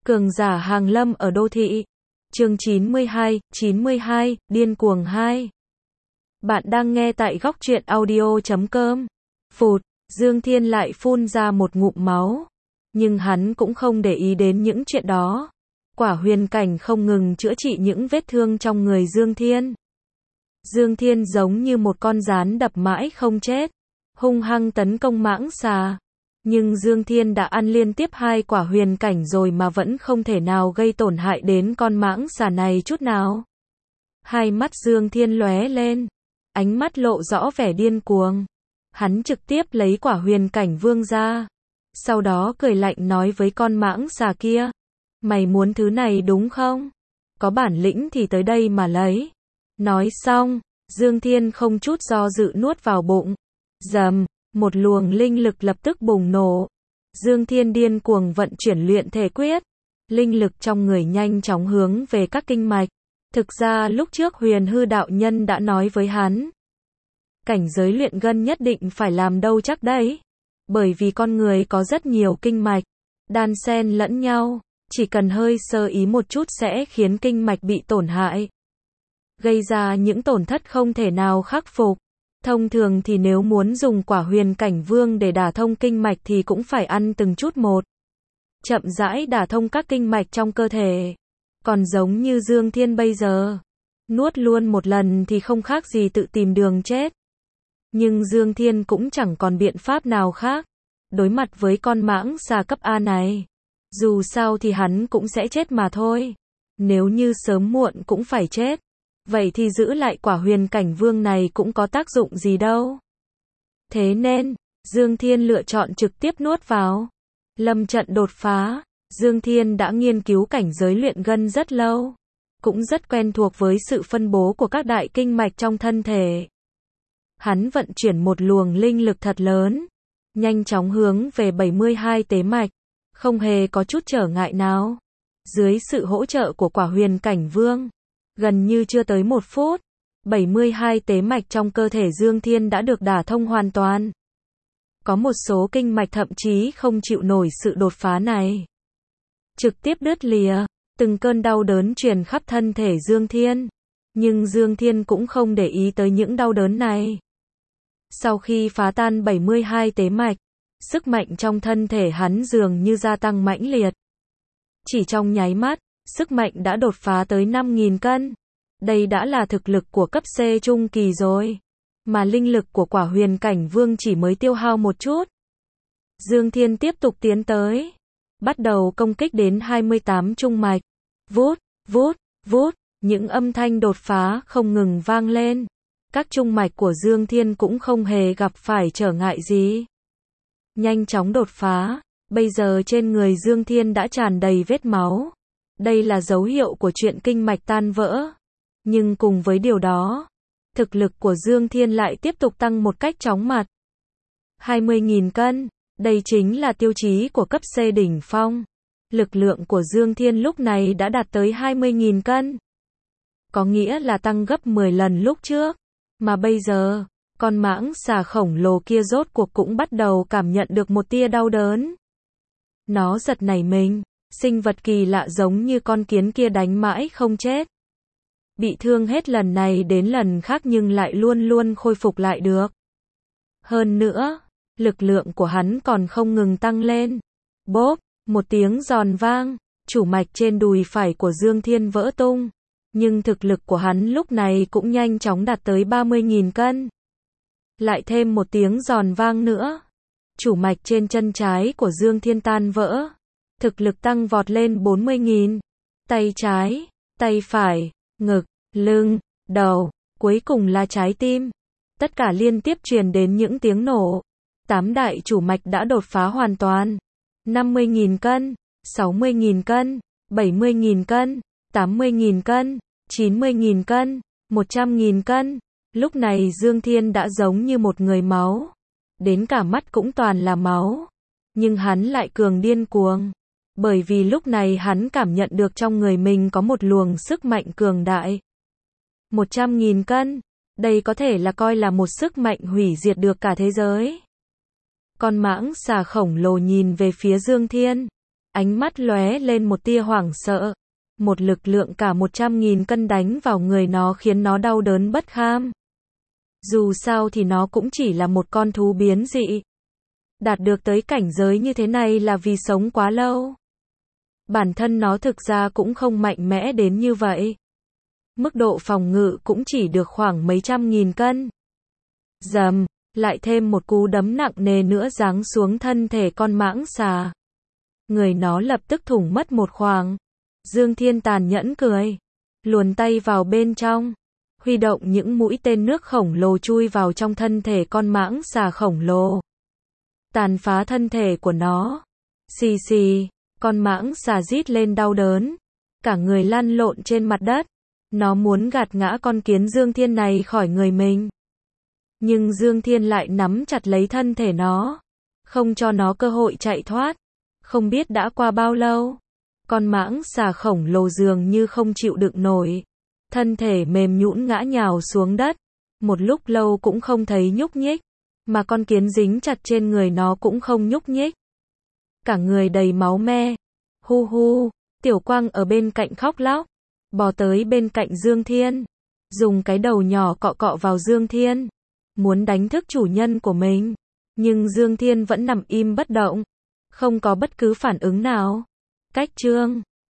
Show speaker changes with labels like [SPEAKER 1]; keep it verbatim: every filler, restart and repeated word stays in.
[SPEAKER 1] Cường giả hàng lâm ở đô thị. Chương chín mươi hai, chín mươi hai, điên cuồng hai. Bạn đang nghe tại góc truyện audio chấm com. Phụt, Dương Thiên lại phun ra một ngụm máu. Nhưng hắn cũng không để ý đến những chuyện đó. Quả huyền cảnh không ngừng chữa trị những vết thương trong người Dương Thiên. Dương Thiên giống như một con gián đập mãi không chết, hung hăng tấn công mãng xà. Nhưng Dương Thiên đã ăn liên tiếp hai quả huyền cảnh rồi mà vẫn không thể nào gây tổn hại đến con mãng xà này chút nào. Hai mắt Dương Thiên lóe lên, ánh mắt lộ rõ vẻ điên cuồng. Hắn trực tiếp lấy quả huyền cảnh vương ra, sau đó cười lạnh nói với con mãng xà kia: "Mày muốn thứ này đúng không? Có bản lĩnh thì tới đây mà lấy." Nói xong, Dương Thiên không chút do dự nuốt vào bụng. Rầm, một luồng linh lực lập tức bùng nổ. Dương Thiên điên cuồng vận chuyển luyện thể quyết. Linh lực trong người nhanh chóng hướng về các kinh mạch. Thực ra lúc trước Huyền Hư đạo nhân đã nói với hắn, cảnh giới luyện gân nhất định phải làm đâu chắc đấy. Bởi vì con người có rất nhiều kinh mạch, đan xen lẫn nhau, chỉ cần hơi sơ ý một chút sẽ khiến kinh mạch bị tổn hại, gây ra những tổn thất không thể nào khắc phục. Thông thường thì nếu muốn dùng quả huyền cảnh vương để đả thông kinh mạch thì cũng phải ăn từng chút một, chậm rãi đả thông các kinh mạch trong cơ thể. Còn giống như Dương Thiên bây giờ, nuốt luôn một lần thì không khác gì tự tìm đường chết. Nhưng Dương Thiên cũng chẳng còn biện pháp nào khác. Đối mặt với con mãng xà cấp A này, dù sao thì hắn cũng sẽ chết mà thôi. Nếu như sớm muộn cũng phải chết, vậy thì giữ lại quả huyền cảnh vương này cũng có tác dụng gì đâu. Thế nên, Dương Thiên lựa chọn trực tiếp nuốt vào. Lâm trận đột phá. Dương Thiên đã nghiên cứu cảnh giới luyện gân rất lâu, cũng rất quen thuộc với sự phân bố của các đại kinh mạch trong thân thể. Hắn vận chuyển một luồng linh lực thật lớn, nhanh chóng hướng về bảy mươi hai tế mạch, không hề có chút trở ngại nào. Dưới sự hỗ trợ của quả huyền cảnh vương, gần như chưa tới một phút, bảy mươi hai tế mạch trong cơ thể Dương Thiên đã được đả thông hoàn toàn. Có một số kinh mạch thậm chí không chịu nổi sự đột phá này, trực tiếp đứt lìa, từng cơn đau đớn truyền khắp thân thể Dương Thiên. Nhưng Dương Thiên cũng không để ý tới những đau đớn này. Sau khi phá tan bảy mươi hai tế mạch, sức mạnh trong thân thể hắn dường như gia tăng mãnh liệt. Chỉ trong nháy mắt, sức mạnh đã đột phá tới năm nghìn cân. Đây đã là thực lực của cấp C trung kỳ rồi. Mà linh lực của quả huyền cảnh vương chỉ mới tiêu hao một chút. Dương Thiên tiếp tục tiến tới, bắt đầu công kích đến hai mươi tám trung mạch. Vút, vút, vút, những âm thanh đột phá không ngừng vang lên. Các trung mạch của Dương Thiên cũng không hề gặp phải trở ngại gì. Nhanh chóng đột phá, bây giờ trên người Dương Thiên đã tràn đầy vết máu. Đây là dấu hiệu của chuyện kinh mạch tan vỡ. Nhưng cùng với điều đó, thực lực của Dương Thiên lại tiếp tục tăng một cách chóng mặt. hai mươi nghìn cân, đây chính là tiêu chí của cấp C đỉnh phong. Lực lượng của Dương Thiên lúc này đã đạt tới hai mươi nghìn cân. Có nghĩa là tăng gấp mười lần lúc trước. Mà bây giờ, con mãng xà khổng lồ kia rốt cuộc cũng bắt đầu cảm nhận được một tia đau đớn. Nó giật nảy mình, sinh vật kỳ lạ giống như con kiến kia đánh mãi không chết. Bị thương hết lần này đến lần khác nhưng lại luôn luôn khôi phục lại được. Hơn nữa, lực lượng của hắn còn không ngừng tăng lên. Bốp, một tiếng giòn vang, chủ mạch trên đùi phải của Dương Thiên vỡ tung. Nhưng thực lực của hắn lúc này cũng nhanh chóng đạt tới ba mươi nghìn cân. Lại thêm một tiếng giòn vang nữa, chủ mạch trên chân trái của Dương Thiên tan vỡ. Thực lực tăng vọt lên bốn mươi nghìn. Tay trái, tay phải, ngực, lưng, đầu, cuối cùng là trái tim. Tất cả liên tiếp truyền đến những tiếng nổ. Tám đại chủ mạch đã đột phá hoàn toàn. năm mươi nghìn cân, sáu mươi nghìn cân, bảy mươi nghìn cân, tám mươi nghìn cân, chín mươi nghìn cân, một trăm nghìn cân. Lúc này Dương Thiên đã giống như một người máu. Đến cả mắt cũng toàn là máu. Nhưng hắn lại cường điên cuồng. Bởi vì lúc này hắn cảm nhận được trong người mình có một luồng sức mạnh cường đại. một trăm nghìn cân. Đây có thể là coi là một sức mạnh hủy diệt được cả thế giới. Con mãng xà khổng lồ nhìn về phía Dương Thiên. Ánh mắt lóe lên một tia hoảng sợ. Một lực lượng cả một trăm nghìn cân đánh vào người nó khiến nó đau đớn bất kham. Dù sao thì nó cũng chỉ là một con thú biến dị. Đạt được tới cảnh giới như thế này là vì sống quá lâu. Bản thân nó thực ra cũng không mạnh mẽ đến như vậy. Mức độ phòng ngự cũng chỉ được khoảng mấy trăm nghìn cân. Dầm, lại thêm một cú đấm nặng nề nữa giáng xuống thân thể con mãng xà. Người nó lập tức thủng mất một khoảng. Dương Thiên tàn nhẫn cười. Luồn tay vào bên trong. Huy động những mũi tên nước khổng lồ chui vào trong thân thể con mãng xà khổng lồ. Tàn phá thân thể của nó. Xì xì, con mãng xà rít lên đau đớn. Cả người lăn lộn trên mặt đất. Nó muốn gạt ngã con kiến Dương Thiên này khỏi người mình. Nhưng Dương Thiên lại nắm chặt lấy thân thể nó. Không cho nó cơ hội chạy thoát. Không biết đã qua bao lâu. Con mãng xà khổng lồ dường như không chịu đựng nổi. Thân thể mềm nhũn ngã nhào xuống đất. Một lúc lâu cũng không thấy nhúc nhích. Mà con kiến dính chặt trên người nó cũng không nhúc nhích. Cả người đầy máu me. Hu hu, Tiểu Quang ở bên cạnh khóc lóc. Bò tới bên cạnh Dương Thiên. Dùng cái đầu nhỏ cọ cọ vào Dương Thiên. Muốn đánh thức chủ nhân của mình. Nhưng Dương Thiên vẫn nằm im bất động. Không có bất cứ phản ứng nào. Cách chương